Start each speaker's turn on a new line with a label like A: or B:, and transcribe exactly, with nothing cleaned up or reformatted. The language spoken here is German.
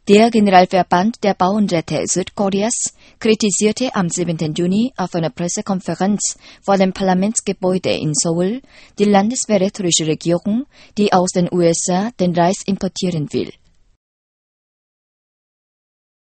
A: Der Generalverband der Bauernräte Südkoreas kritisierte am siebten Juni auf einer Pressekonferenz vor dem Parlamentsgebäude in Seoul die landesverräterische Regierung, die aus den U S A den Reis importieren will.